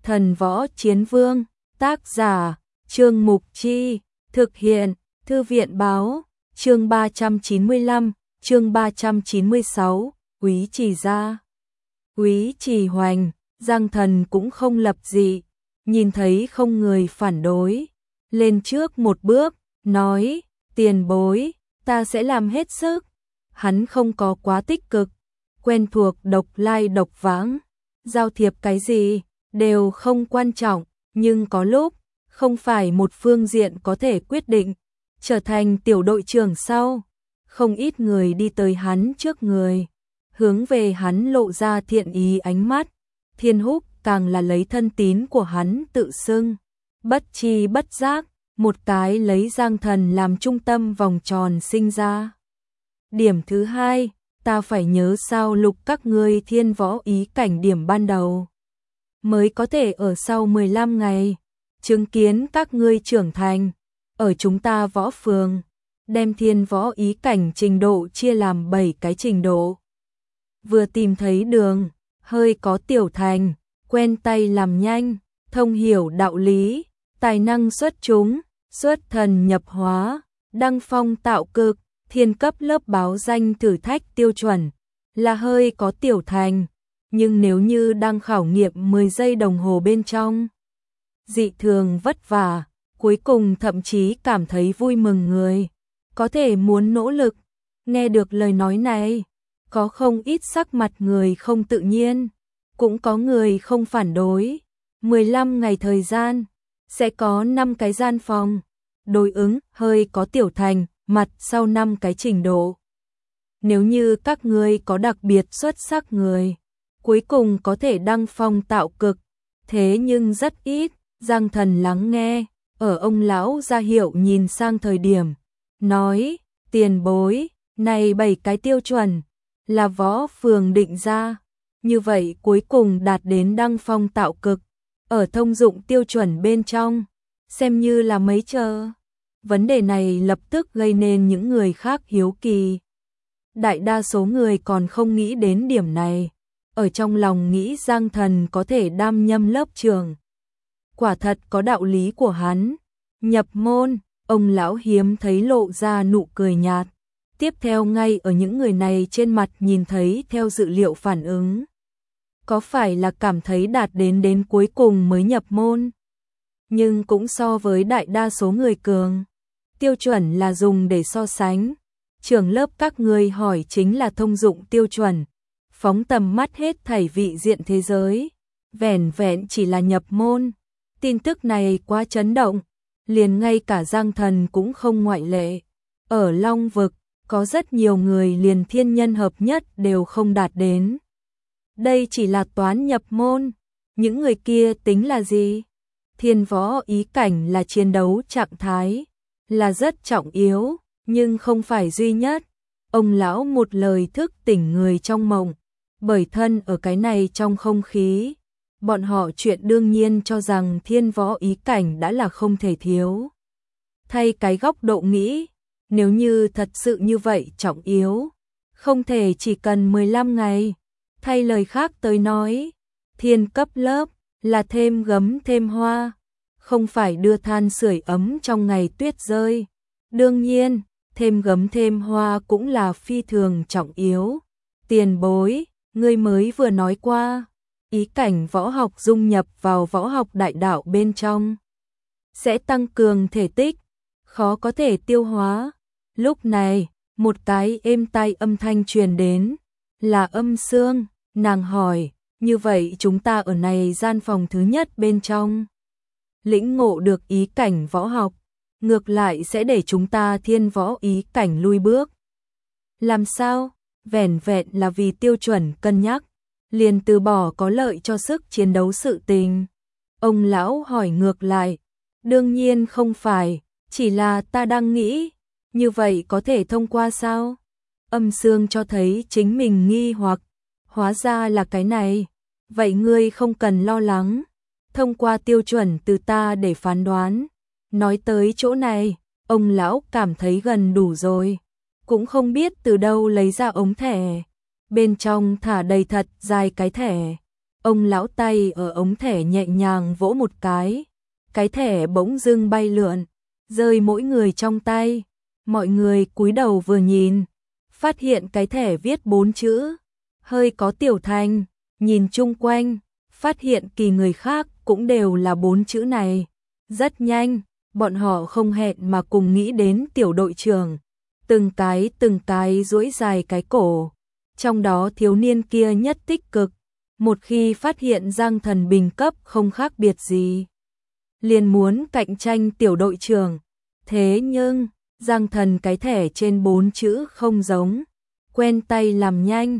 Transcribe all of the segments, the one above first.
Thần Võ Chiến Vương, tác giả, Trương Mục Chi, thực hiện, Thư viện Báo, chương 395, chương 396, Úy Trì ra. Úy Trì hoành, Giang Thần cũng không lập dị, nhìn thấy không người phản đối, lên trước một bước, nói, tiền bối, ta sẽ làm hết sức. Hắn không có quá tích cực, quen thuộc độc lai độc vãng, giao thiệp cái gì, đều không quan trọng, nhưng có lúc, không phải một phương diện có thể quyết định, trở thành tiểu đội trưởng sau. Không ít người đi tới hắn trước người, hướng về hắn lộ ra thiện ý ánh mắt, Thiên Húc càng là lấy thân tín của hắn tự xưng, bất chi bất giác, một cái lấy Giang Thần làm trung tâm vòng tròn sinh ra. Điểm thứ hai, ta phải nhớ sao lục các ngươi thiên võ ý cảnh điểm ban đầu, mới có thể ở sau 15 ngày, chứng kiến các ngươi trưởng thành, ở chúng ta võ phường, đem thiên võ ý cảnh trình độ chia làm 7 cái trình độ. Vừa tìm thấy đường, hơi có tiểu thành, quen tay làm nhanh, thông hiểu đạo lý, tài năng xuất chúng, xuất thần nhập hóa, đăng phong tạo cực, thiên cấp lớp báo danh thử thách tiêu chuẩn, là hơi có tiểu thành, nhưng nếu như đang khảo nghiệm 10 giây đồng hồ bên trong, dị thường vất vả, cuối cùng thậm chí cảm thấy vui mừng người, có thể muốn nỗ lực. Nghe được lời nói này, có không ít sắc mặt người không tự nhiên, cũng có người không phản đối. 15 ngày thời gian, sẽ có 5 cái gian phòng, đối ứng hơi có tiểu thành, mặt sau 5 cái trình độ. Nếu như các ngươi có đặc biệt xuất sắc người, cuối cùng có thể đăng phong tạo cực, thế nhưng rất ít. Giang Thần lắng nghe, ở ông lão ra hiệu nhìn sang thời điểm, nói, tiền bối, này 7 cái tiêu chuẩn, là võ phường định ra, như vậy cuối cùng đạt đến đăng phong tạo cực, ở thông dụng tiêu chuẩn bên trong, xem như là mấy chờ. Vấn đề này lập tức gây nên những người khác hiếu kỳ. Đại đa số người còn không nghĩ đến điểm này, ở trong lòng nghĩ Giang Thần có thể đảm nhiệm lớp trưởng. Quả thật có đạo lý của hắn. Nhập môn, ông lão hiếm thấy lộ ra nụ cười nhạt. Tiếp theo ngay ở những người này trên mặt nhìn thấy theo dự liệu phản ứng. Có phải là cảm thấy đạt đến cuối cùng mới nhập môn? Nhưng cũng so với đại đa số người cường. Tiêu chuẩn là dùng để so sánh. Trường lớp các ngươi hỏi chính là thông dụng tiêu chuẩn. Phóng tầm mắt hết thảy vị diện thế giới. Vẻn vẹn chỉ là nhập môn. Tin tức này quá chấn động, liền ngay cả Giang Thần cũng không ngoại lệ. Ở Long Vực, có rất nhiều người liền thiên nhân hợp nhất đều không đạt đến. Đây chỉ là toán nhập môn, những người kia tính là gì? Thiên võ ý cảnh là chiến đấu trạng thái, là rất trọng yếu, nhưng không phải duy nhất. Ông lão một lời thức tỉnh người trong mộng, bởi thân ở cái này trong không khí. Bọn họ chuyện đương nhiên cho rằng thiên võ ý cảnh đã là không thể thiếu. Thay cái góc độ nghĩ, nếu như thật sự như vậy trọng yếu, không thể chỉ cần 15 ngày. Thay lời khác tới nói, thiên cấp lớp là thêm gấm thêm hoa, không phải đưa than sưởi ấm trong ngày tuyết rơi. Đương nhiên, thêm gấm thêm hoa cũng là phi thường trọng yếu. Tiền bối, ngươi mới vừa nói qua. Ý cảnh võ học dung nhập vào võ học đại đạo bên trong, sẽ tăng cường thể tích, khó có thể tiêu hóa. Lúc này, một cái êm tai âm thanh truyền đến, là Âm Sương. Nàng hỏi, như vậy chúng ta ở này gian phòng thứ nhất bên trong, lĩnh ngộ được ý cảnh võ học, ngược lại sẽ để chúng ta thiên võ ý cảnh lui bước. Làm sao? Vẻn vẹn là vì tiêu chuẩn cân nhắc, liền từ bỏ có lợi cho sức chiến đấu sự tình. Ông lão hỏi ngược lại, đương nhiên không phải, chỉ là ta đang nghĩ, như vậy có thể thông qua sao? Âm Sương cho thấy chính mình nghi hoặc, hóa ra là cái này, vậy ngươi không cần lo lắng, thông qua tiêu chuẩn từ ta để phán đoán. Nói tới chỗ này, ông lão cảm thấy gần đủ rồi, cũng không biết từ đâu lấy ra ống thẻ. Bên trong thả đầy thật dài cái thẻ, Ông lão tay ở ống thẻ nhẹ nhàng vỗ một cái thẻ bỗng dưng bay lượn, rơi mỗi người trong tay. Mọi người cúi đầu vừa nhìn, phát hiện cái thẻ viết 4 chữ, hơi có tiểu thành, nhìn chung quanh, phát hiện kỳ người khác cũng đều là 4 chữ này. Rất nhanh, bọn họ không hẹn mà cùng nghĩ đến tiểu đội trưởng, từng cái duỗi dài cái cổ. Trong đó thiếu niên kia nhất tích cực, một khi phát hiện Giang Thần bình cấp không khác biệt gì, liền muốn cạnh tranh tiểu đội trưởng. Thế nhưng, Giang Thần cái thẻ trên 4 chữ không giống, quen tay làm nhanh,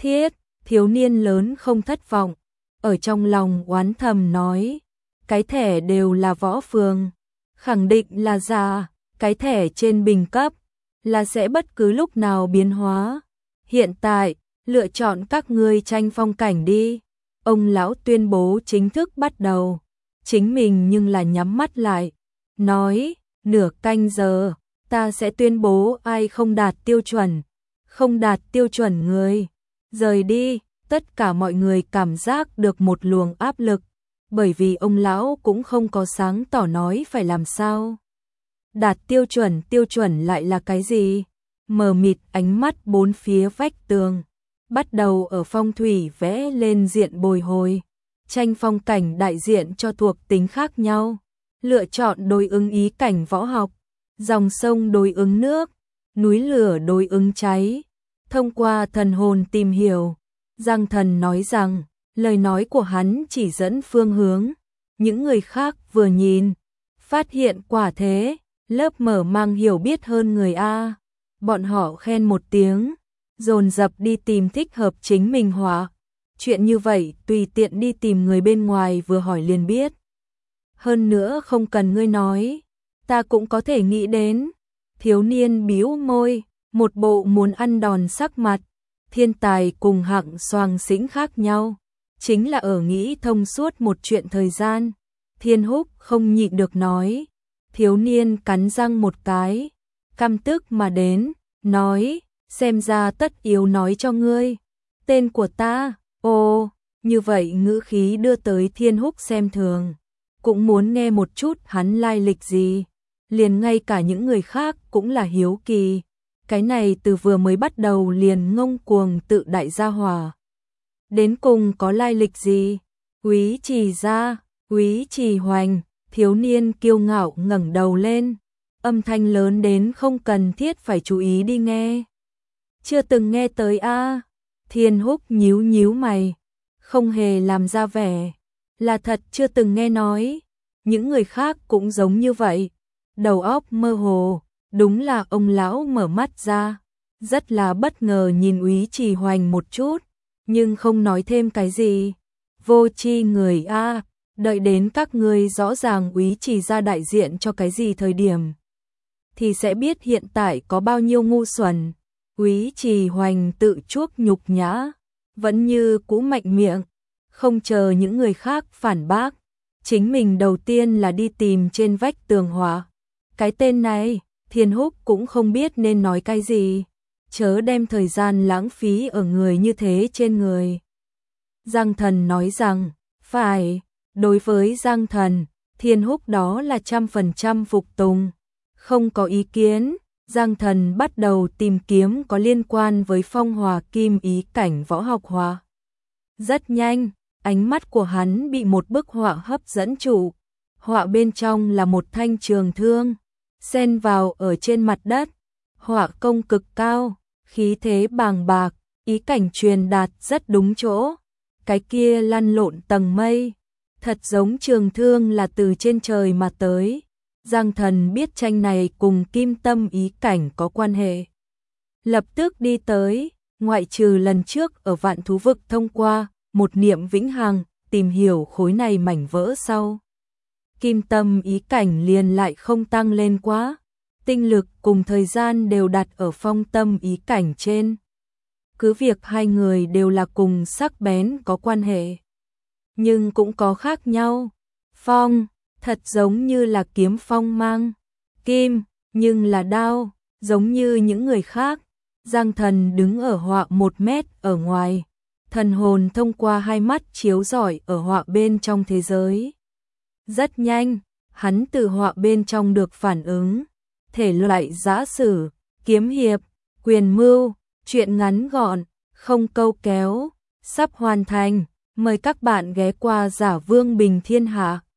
thiếu niên lớn không thất vọng, ở trong lòng oán thầm nói, cái thẻ đều là Võ Phường, khẳng định là giả, cái thẻ trên bình cấp là sẽ bất cứ lúc nào biến hóa. Hiện tại, lựa chọn các ngươi tranh phong cảnh đi. Ông lão tuyên bố chính thức bắt đầu. Chính mình nhưng là nhắm mắt lại, nói, nửa canh giờ, ta sẽ tuyên bố ai không đạt tiêu chuẩn. Không đạt tiêu chuẩn người, rời đi. Tất cả mọi người cảm giác được một luồng áp lực, bởi vì ông lão cũng không có sáng tỏ nói phải làm sao. Đạt tiêu chuẩn lại là cái gì? Mờ mịt ánh mắt bốn phía vách tường, bắt đầu ở phong thủy vẽ lên diện bồi hồi, tranh phong cảnh đại diện cho thuộc tính khác nhau, lựa chọn đối ứng ý cảnh võ học, dòng sông đối ứng nước, núi lửa đối ứng cháy. Thông qua thần hồn tìm hiểu, Giang Thần nói rằng, lời nói của hắn chỉ dẫn phương hướng. Những người khác vừa nhìn, phát hiện quả thế, lớp mở mang hiểu biết hơn người A. Bọn họ khen một tiếng, dồn dập đi tìm thích hợp chính mình họa. Chuyện như vậy tùy tiện đi tìm người bên ngoài vừa hỏi liền biết. Hơn nữa không cần ngươi nói, ta cũng có thể nghĩ đến. Thiếu niên bĩu môi, một bộ muốn ăn đòn sắc mặt. Thiên tài cùng hạng soàng xĩnh khác nhau, chính là ở nghĩ thông suốt một chuyện thời gian. Thiên Húc không nhịn được nói. Thiếu niên cắn răng một cái, căm tức mà đến, nói, xem ra tất yếu nói cho ngươi. Tên của ta, ồ, như vậy ngữ khí đưa tới Thiên Húc xem thường. Cũng muốn nghe một chút hắn lai lịch gì, liền ngay cả những người khác cũng là hiếu kỳ. Cái này từ vừa mới bắt đầu liền ngông cuồng tự đại gia hỏa. Đến cùng có lai lịch gì? Úy Trì gia, Úy Trì Hoành, thiếu niên kiêu ngạo ngẩng đầu lên, âm thanh lớn đến không cần thiết phải chú ý đi nghe. Chưa từng nghe tới a. Thiên Húc nhíu nhíu mày, không hề làm ra vẻ, là thật chưa từng nghe nói. Những người khác cũng giống như vậy, đầu óc mơ hồ. Đúng là ông lão mở mắt ra, rất là bất ngờ nhìn Úy Trì Hoành một chút, nhưng không nói thêm cái gì. Vô tri người a, đợi đến các ngươi rõ ràng Úy Trì ra đại diện cho cái gì thời điểm, thì sẽ biết hiện tại có bao nhiêu ngu xuẩn. Úy Trì Hoành tự chuốc nhục nhã, vẫn như cũ mạnh miệng, không chờ những người khác phản bác. Chính mình đầu tiên là đi tìm trên vách tường họa. Cái tên này, Thiên Húc cũng không biết nên nói cái gì, chớ đem thời gian lãng phí ở người như thế trên người. Giang Thần nói rằng, phải, đối với Giang Thần, Thiên Húc đó là 100% phục tùng, không có ý kiến. Giang Thần bắt đầu tìm kiếm có liên quan với phong hòa kim ý cảnh võ học họa. Rất nhanh, ánh mắt của hắn bị một bức họa hấp dẫn trụ. Họa bên trong là một thanh trường thương, xen vào ở trên mặt đất, họa công cực cao, khí thế bàng bạc, ý cảnh truyền đạt rất đúng chỗ. Cái kia lăn lộn tầng mây, thật giống trường thương là từ trên trời mà tới. Giang Thần biết tranh này cùng kim tâm ý cảnh có quan hệ, lập tức đi tới, ngoại trừ lần trước ở Vạn Thú Vực thông qua một niệm vĩnh hằng tìm hiểu khối này mảnh vỡ sau. Kim tâm ý cảnh liền lại không tăng lên quá, tinh lực cùng thời gian đều đặt ở phong tâm ý cảnh trên. Cứ việc hai người đều là cùng sắc bén có quan hệ, nhưng cũng có khác nhau. Phong, thật giống như là kiếm phong mang, kim, nhưng là đao, giống như những người khác. Giang Thần đứng ở họa 1 mét ở ngoài, thần hồn thông qua hai mắt chiếu rọi ở họa bên trong thế giới. Rất nhanh, hắn từ họa bên trong được phản ứng, thể loại giã sử, kiếm hiệp, quyền mưu, truyện ngắn gọn, không câu kéo, sắp hoàn thành, mời các bạn ghé qua Giả Vương Bình Thiên Hạ.